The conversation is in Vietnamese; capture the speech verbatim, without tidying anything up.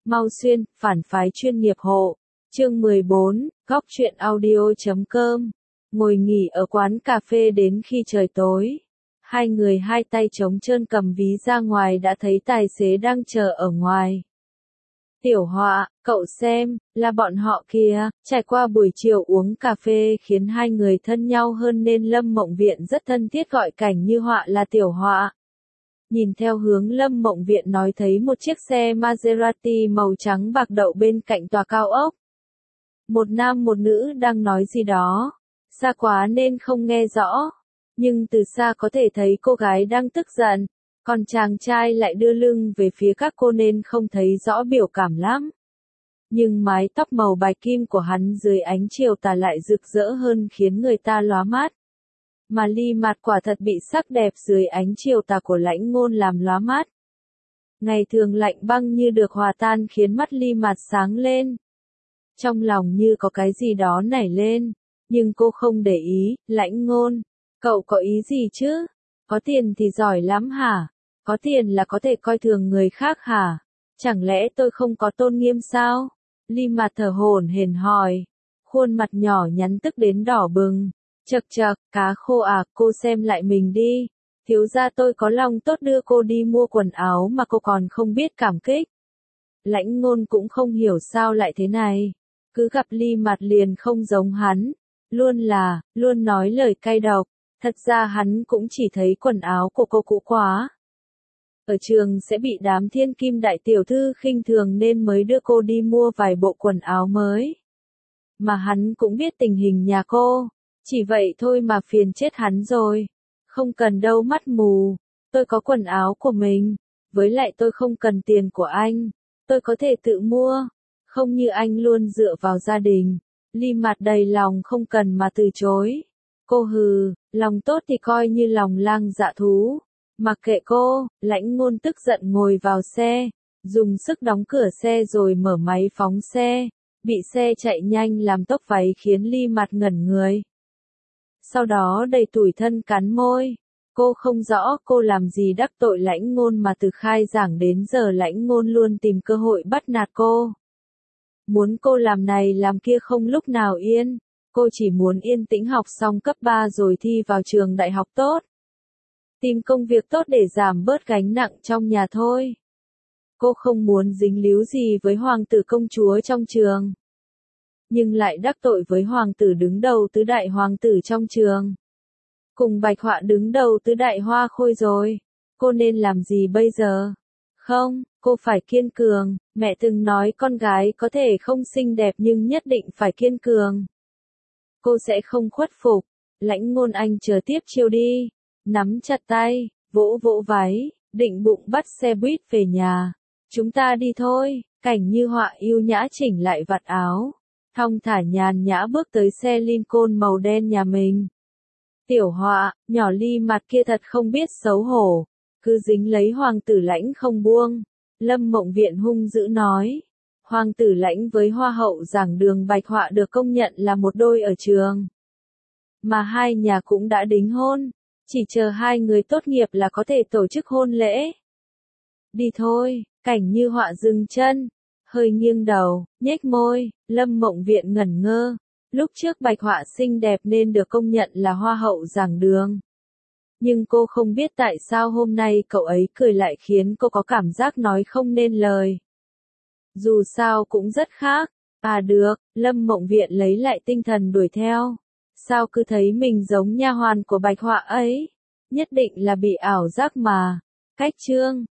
Mau Xuyên, phản phái chuyên nghiệp hộ. Chương mười bốn, góc truyện audio chấm com. Ngồi nghỉ ở quán cà phê đến khi trời tối. Hai người hai tay trống trơn cầm ví ra ngoài đã thấy tài xế đang chờ ở ngoài. Tiểu Họa, cậu xem, là bọn họ kìa. Trải qua buổi chiều uống cà phê khiến hai người thân nhau hơn nên Lâm Mộng Viện rất thân thiết gọi Cảnh Như Họa là Tiểu Họa. Nhìn theo hướng Lâm Mộng Viện nói thấy một chiếc xe Maserati màu trắng bạc đậu bên cạnh tòa cao ốc. Một nam một nữ đang nói gì đó. Xa quá nên không nghe rõ. Nhưng từ xa có thể thấy cô gái đang tức giận. Còn chàng trai lại đưa lưng về phía các cô nên không thấy rõ biểu cảm lắm. Nhưng mái tóc màu bạch kim của hắn dưới ánh chiều tà lại rực rỡ hơn khiến người ta lóa mắt. Mà Ly Mạt quả thật bị sắc đẹp dưới ánh chiều tà của Lãnh Ngôn làm lóa mắt. Ngày thường lạnh băng như được hòa tan khiến mắt Ly Mạt sáng lên. Trong lòng như có cái gì đó nảy lên, nhưng cô không để ý. Lãnh Ngôn, cậu có ý gì chứ? Có tiền thì giỏi lắm hả? Có tiền là có thể coi thường người khác hả? Chẳng lẽ tôi không có tôn nghiêm sao? Ly Mạt thở hổn hển hỏi. Khuôn mặt nhỏ nhắn tức đến đỏ bừng. Chậc chậc, cá khô à, cô xem lại mình đi. Thiếu gia tôi có lòng tốt đưa cô đi mua quần áo mà cô còn không biết cảm kích. Lãnh Ngôn cũng không hiểu sao lại thế này. Cứ gặp Ly Mạt liền không giống hắn. Luôn là, luôn nói lời cay độc. Thật ra hắn cũng chỉ thấy quần áo của cô cũ quá. Ở trường sẽ bị đám thiên kim đại tiểu thư khinh thường nên mới đưa cô đi mua vài bộ quần áo mới. Mà hắn cũng biết tình hình nhà cô. Chỉ vậy thôi mà phiền chết hắn rồi. Không cần đâu mắt mù. Tôi có quần áo của mình. Với lại tôi không cần tiền của anh. Tôi có thể tự mua. Không như anh luôn dựa vào gia đình. Ly Mạt đầy lòng không cần mà từ chối. Cô hừ, lòng tốt thì coi như lòng lang dạ thú. Mặc kệ cô, Lãnh Ngôn tức giận ngồi vào xe. Dùng sức đóng cửa xe rồi mở máy phóng xe. Bị xe chạy nhanh làm tốc váy khiến Ly Mạt ngẩn người. Sau đó đầy tủi thân cắn môi. Cô không rõ cô làm gì đắc tội Lãnh Ngôn mà từ khai giảng đến giờ Lãnh Ngôn luôn tìm cơ hội bắt nạt cô. Muốn cô làm này làm kia không lúc nào yên. Cô chỉ muốn yên tĩnh học xong cấp ba rồi thi vào trường đại học tốt. Tìm công việc tốt để giảm bớt gánh nặng trong nhà thôi. Cô không muốn dính líu gì với hoàng tử công chúa trong trường. Nhưng lại đắc tội với hoàng tử đứng đầu tứ đại hoàng tử trong trường. Cùng Bạch Họa đứng đầu tứ đại hoa khôi rồi. Cô nên làm gì bây giờ? Không, cô phải kiên cường. Mẹ từng nói con gái có thể không xinh đẹp nhưng nhất định phải kiên cường. Cô sẽ không khuất phục. Lãnh Ngôn anh chờ tiếp chiêu đi. Nắm chặt tay, vỗ vỗ váy, định bụng bắt xe buýt về nhà. Chúng ta đi thôi. Cảnh Như Họa yêu nhã chỉnh lại vạt áo. Thong thả nhàn nhã bước tới xe Lincoln màu đen nhà mình. Tiểu Họa, nhỏ Ly Mạt kia thật không biết xấu hổ. Cứ dính lấy hoàng tử Lãnh không buông. Lâm Mộng Viện hung dữ nói. Hoàng tử Lãnh với hoa hậu giảng đường Bạch Họa được công nhận là một đôi ở trường. Mà hai nhà cũng đã đính hôn. Chỉ chờ hai người tốt nghiệp là có thể tổ chức hôn lễ. Đi thôi. Cảnh Như Họa dừng chân. Hơi nghiêng đầu, nhếch môi. Lâm Mộng Viện ngẩn ngơ. Lúc trước Bạch Họa xinh đẹp nên được công nhận là hoa hậu giảng đường. Nhưng cô không biết tại sao hôm nay cậu ấy cười lại khiến cô có cảm giác nói không nên lời. Dù sao cũng rất khác. À được, Lâm Mộng Viện lấy lại tinh thần đuổi theo. Sao cứ thấy mình giống nha hoàn của Bạch Họa ấy? Nhất định là bị ảo giác mà. Cách chương